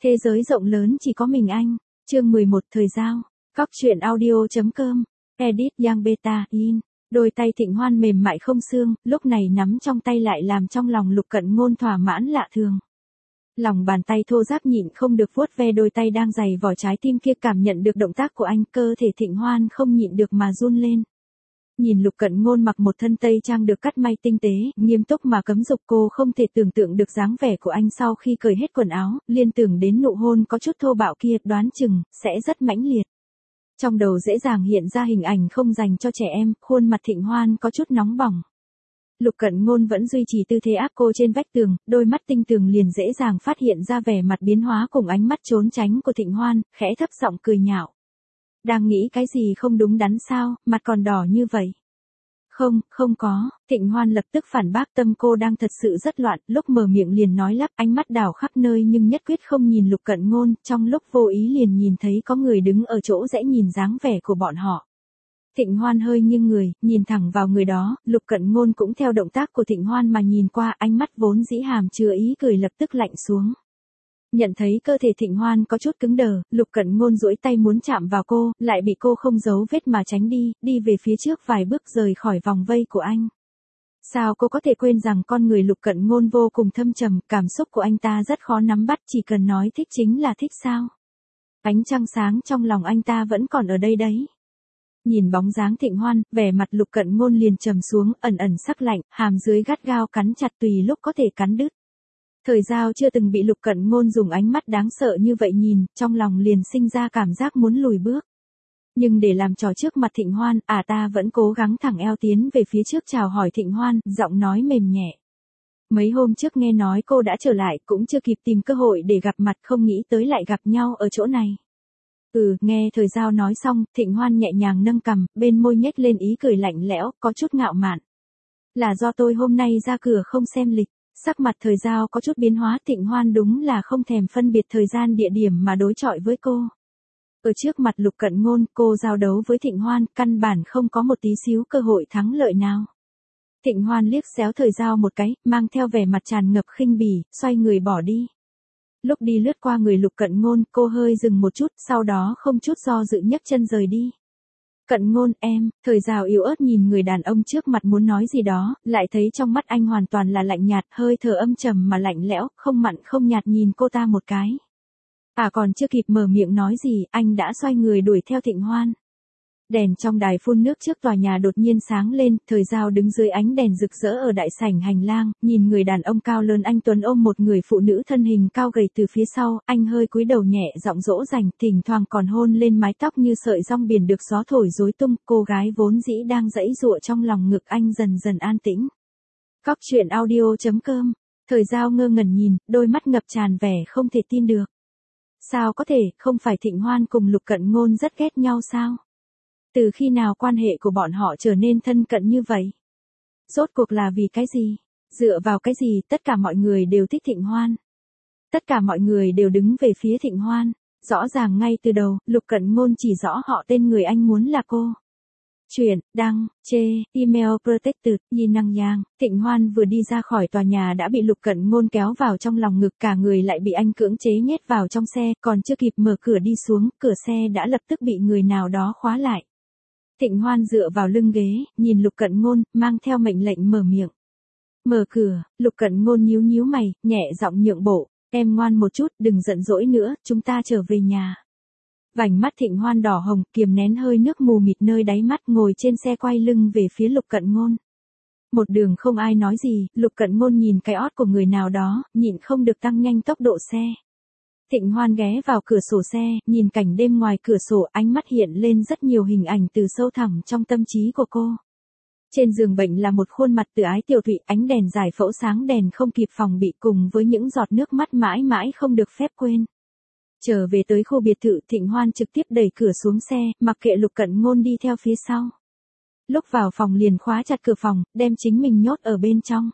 Thế giới rộng lớn chỉ có mình anh. Chương 11 thời giao. Cóc truyện audio.com. Edit Yang Beta In. Đôi tay Thịnh Hoan mềm mại không xương, lúc này nắm trong tay lại làm trong lòng Lục Cận Ngôn thỏa mãn lạ thường. Lòng bàn tay thô ráp nhịn không được vuốt ve đôi tay đang dày vỏ trái tim kia, cảm nhận được động tác của anh, cơ thể Thịnh Hoan không nhịn được mà run lên. Nhìn Lục Cận Ngôn mặc một thân tây trang được cắt may tinh tế, nghiêm túc mà cấm dục, cô không thể tưởng tượng được dáng vẻ của anh sau khi cởi hết quần áo, liên tưởng đến nụ hôn có chút thô bạo kia, đoán chừng sẽ rất mãnh liệt. Trong đầu dễ dàng hiện ra hình ảnh không dành cho trẻ em, khuôn mặt Thịnh Hoan có chút nóng bỏng. Lục Cận Ngôn vẫn duy trì tư thế áp cô trên vách tường, đôi mắt tinh tường liền dễ dàng phát hiện ra vẻ mặt biến hóa cùng ánh mắt trốn tránh của Thịnh Hoan, khẽ thấp giọng cười nhạo. Đang nghĩ cái gì không đúng đắn sao, mặt còn đỏ như vậy. Không có, Thịnh Hoan lập tức phản bác, tâm cô đang thật sự rất loạn, lúc mở miệng liền nói lắp, ánh mắt đảo khắp nơi nhưng nhất quyết không nhìn Lục Cận Ngôn, trong lúc vô ý liền nhìn thấy có người đứng ở chỗ rẽ nhìn dáng vẻ của bọn họ. Thịnh Hoan hơi nghiêng người, nhìn thẳng vào người đó, Lục Cận Ngôn cũng theo động tác của Thịnh Hoan mà nhìn qua, ánh mắt vốn dĩ hàm chứa ý cười lập tức lạnh xuống. Nhận thấy cơ thể Thịnh Hoan có chút cứng đờ, Lục Cận Ngôn duỗi tay muốn chạm vào cô, lại bị cô không giấu vết mà tránh đi về phía trước vài bước rời khỏi vòng vây của anh. Sao cô có thể quên rằng con người Lục Cận Ngôn vô cùng thâm trầm, cảm xúc của anh ta rất khó nắm bắt, chỉ cần nói thích chính là thích sao? Ánh trăng sáng trong lòng anh ta vẫn còn ở đây đấy. Nhìn bóng dáng Thịnh Hoan, vẻ mặt Lục Cận Ngôn liền trầm xuống, ẩn ẩn sắc lạnh, hàm dưới gắt gao cắn chặt tùy lúc có thể cắn đứt. Thời giao chưa từng bị Lục Cận Ngôn dùng ánh mắt đáng sợ như vậy nhìn, trong lòng liền sinh ra cảm giác muốn lùi bước. Nhưng để làm trò trước mặt Thịnh Hoan, ta vẫn cố gắng thẳng eo tiến về phía trước chào hỏi Thịnh Hoan, giọng nói mềm nhẹ. Mấy hôm trước nghe nói cô đã trở lại, cũng chưa kịp tìm cơ hội để gặp mặt, không nghĩ tới lại gặp nhau ở chỗ này. Nghe thời giao nói xong, Thịnh Hoan nhẹ nhàng nâng cằm, bên môi nhếch lên ý cười lạnh lẽo, có chút ngạo mạn. Là do tôi hôm nay ra cửa không xem lịch. Sắc mặt thời giao có chút biến hóa, Thịnh Hoan đúng là không thèm phân biệt thời gian địa điểm mà đối chọi với cô. Ở trước mặt Lục Cận Ngôn, cô giao đấu với Thịnh Hoan, căn bản không có một tí xíu cơ hội thắng lợi nào. Thịnh Hoan liếc xéo thời giao một cái, mang theo vẻ mặt tràn ngập khinh bỉ, xoay người bỏ đi. Lúc đi lướt qua người Lục Cận Ngôn, cô hơi dừng một chút, sau đó không chút do dự nhấc chân rời đi. Cận Ngôn em, thời giao yếu ớt nhìn người đàn ông trước mặt muốn nói gì đó, lại thấy trong mắt anh hoàn toàn là lạnh nhạt, hơi thở âm trầm mà lạnh lẽo, không mặn không nhạt nhìn cô ta một cái. Còn chưa kịp mở miệng nói gì, anh đã xoay người đuổi theo Thịnh Hoan. Đèn trong đài phun nước trước tòa nhà đột nhiên sáng lên, thời giao đứng dưới ánh đèn rực rỡ ở đại sảnh hành lang, nhìn người đàn ông cao lớn anh tuấn ôm một người phụ nữ thân hình cao gầy từ phía sau, anh hơi cúi đầu nhẹ giọng dỗ dành, thỉnh thoảng còn hôn lên mái tóc như sợi rong biển được gió thổi rối tung, cô gái vốn dĩ đang giãy giụa trong lòng ngực anh dần dần an tĩnh. Cóc truyện audio.com. Thời giao ngơ ngẩn nhìn, đôi mắt ngập tràn vẻ không thể tin được. Sao có thể, không phải Thịnh Hoan cùng Lục Cận Ngôn rất ghét nhau sao? Từ khi nào quan hệ của bọn họ trở nên thân cận như vậy? Rốt cuộc là vì cái gì? Dựa vào cái gì tất cả mọi người đều thích Thịnh Hoan? Tất cả mọi người đều đứng về phía Thịnh Hoan. Rõ ràng ngay từ đầu, Lục Cận Ngôn chỉ rõ họ tên người anh muốn là cô. Chuyện, đăng, chê, email protected, Yin Năng Yang. Thịnh Hoan vừa đi ra khỏi tòa nhà đã bị Lục Cận Ngôn kéo vào trong lòng ngực, cả người lại bị anh cưỡng chế nhét vào trong xe, còn chưa kịp mở cửa đi xuống, cửa xe đã lập tức bị người nào đó khóa lại. Thịnh Hoan dựa vào lưng ghế, nhìn Lục Cận Ngôn, mang theo mệnh lệnh mở miệng. Mở cửa, Lục Cận Ngôn nhíu nhíu mày, nhẹ giọng nhượng bộ, em ngoan một chút, đừng giận dỗi nữa, chúng ta trở về nhà. Vành mắt Thịnh Hoan đỏ hồng, kiềm nén hơi nước mù mịt nơi đáy mắt, ngồi trên xe quay lưng về phía Lục Cận Ngôn. Một đường không ai nói gì, Lục Cận Ngôn nhìn cái ót của người nào đó, nhịn không được tăng nhanh tốc độ xe. Thịnh Hoan ghé vào cửa sổ xe, nhìn cảnh đêm ngoài cửa sổ, ánh mắt hiện lên rất nhiều hình ảnh từ sâu thẳm trong tâm trí của cô. Trên giường bệnh là một khuôn mặt từ ái tiểu thụy, ánh đèn giải phẫu sáng đèn không kịp phòng bị cùng với những giọt nước mắt mãi mãi không được phép quên. Trở về tới khu biệt thự, Thịnh Hoan trực tiếp đẩy cửa xuống xe, mặc kệ Lục Cận Ngôn đi theo phía sau. Lúc vào phòng liền khóa chặt cửa phòng, đem chính mình nhốt ở bên trong.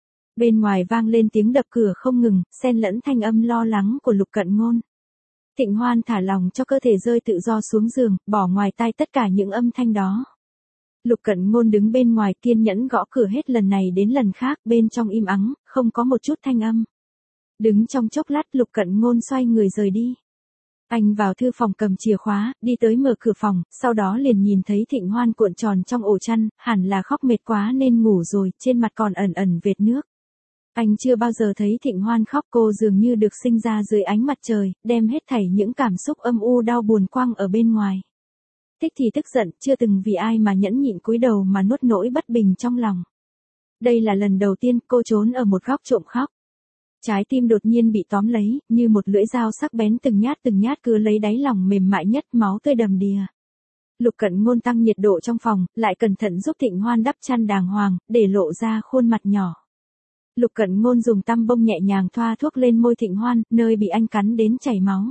Bên ngoài vang lên tiếng đập cửa không ngừng, xen lẫn thanh âm lo lắng của Lục Cận Ngôn. Thịnh Hoan thả lòng cho cơ thể rơi tự do xuống giường, bỏ ngoài tai tất cả những âm thanh đó. Lục Cận Ngôn đứng bên ngoài kiên nhẫn gõ cửa hết lần này đến lần khác, bên trong im ắng, không có một chút thanh âm. Đứng trong chốc lát Lục Cận Ngôn xoay người rời đi. Anh vào thư phòng cầm chìa khóa, đi tới mở cửa phòng, sau đó liền nhìn thấy Thịnh Hoan cuộn tròn trong ổ chăn, hẳn là khóc mệt quá nên ngủ rồi, trên mặt còn ẩn ẩn vệt nước. Anh chưa bao giờ thấy Thịnh Hoan khóc, cô dường như được sinh ra dưới ánh mặt trời, đem hết thảy những cảm xúc âm u đau buồn quăng ở bên ngoài. Thích thì tức giận, chưa từng vì ai mà nhẫn nhịn cúi đầu mà nuốt nỗi bất bình trong lòng. Đây là lần đầu tiên cô trốn ở một góc trộm khóc. Trái tim đột nhiên bị tóm lấy, như một lưỡi dao sắc bén từng nhát cứa lấy đáy lòng mềm mại nhất, máu tươi đầm đìa. Lục Cận Ngôn tăng nhiệt độ trong phòng, lại cẩn thận giúp Thịnh Hoan đắp chăn đàng hoàng, để lộ ra khuôn mặt nhỏ. Lục Cận Ngôn dùng tăm bông nhẹ nhàng thoa thuốc lên môi Thịnh Hoan, nơi bị anh cắn đến chảy máu.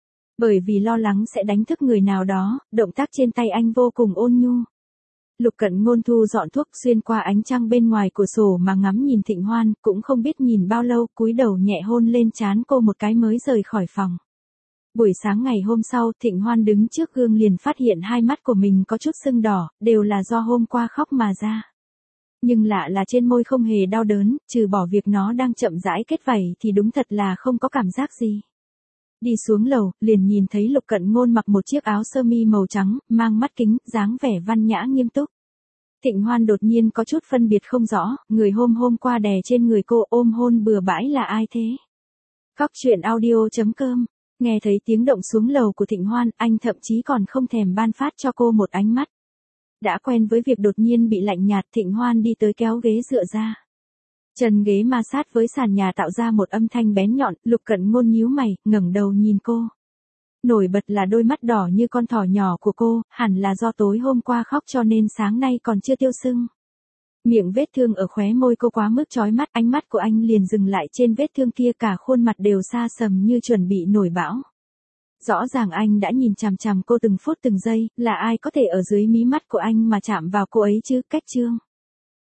Bởi vì lo lắng sẽ đánh thức người nào đó, động tác trên tay anh vô cùng ôn nhu. Lục Cận Ngôn thu dọn thuốc xuyên qua ánh trăng bên ngoài cửa sổ mà ngắm nhìn Thịnh Hoan, cũng không biết nhìn bao lâu, cúi đầu nhẹ hôn lên trán cô một cái mới rời khỏi phòng. Buổi sáng ngày hôm sau, Thịnh Hoan đứng trước gương liền phát hiện hai mắt của mình có chút sưng đỏ, đều là do hôm qua khóc mà ra. Nhưng lạ là trên môi không hề đau đớn, trừ bỏ việc nó đang chậm rãi kết vảy thì đúng thật là không có cảm giác gì. Đi xuống lầu, liền nhìn thấy Lục Cận Ngôn mặc một chiếc áo sơ mi màu trắng, mang mắt kính, dáng vẻ văn nhã nghiêm túc. Thịnh Hoan đột nhiên có chút phân biệt không rõ, người hôm qua đè trên người cô ôm hôn bừa bãi là ai thế? Cóc truyện audio.com. Nghe thấy tiếng động xuống lầu của Thịnh Hoan, anh thậm chí còn không thèm ban phát cho cô một ánh mắt. Đã quen với việc đột nhiên bị lạnh nhạt, Thịnh Hoan đi tới kéo ghế dựa ra. Chân ghế ma sát với sàn nhà tạo ra một âm thanh bén nhọn, Lục Cận Ngôn nhíu mày, ngẩng đầu nhìn cô. Nổi bật là đôi mắt đỏ như con thỏ nhỏ của cô, hẳn là do tối hôm qua khóc cho nên sáng nay còn chưa tiêu sưng. Miệng vết thương ở khóe môi cô quá mức chói mắt, ánh mắt của anh liền dừng lại trên vết thương kia, cả khuôn mặt đều xa sầm như chuẩn bị nổi bão. Rõ ràng anh đã nhìn chằm chằm cô từng phút từng giây, là ai có thể ở dưới mí mắt của anh mà chạm vào cô ấy chứ? Cách Chương.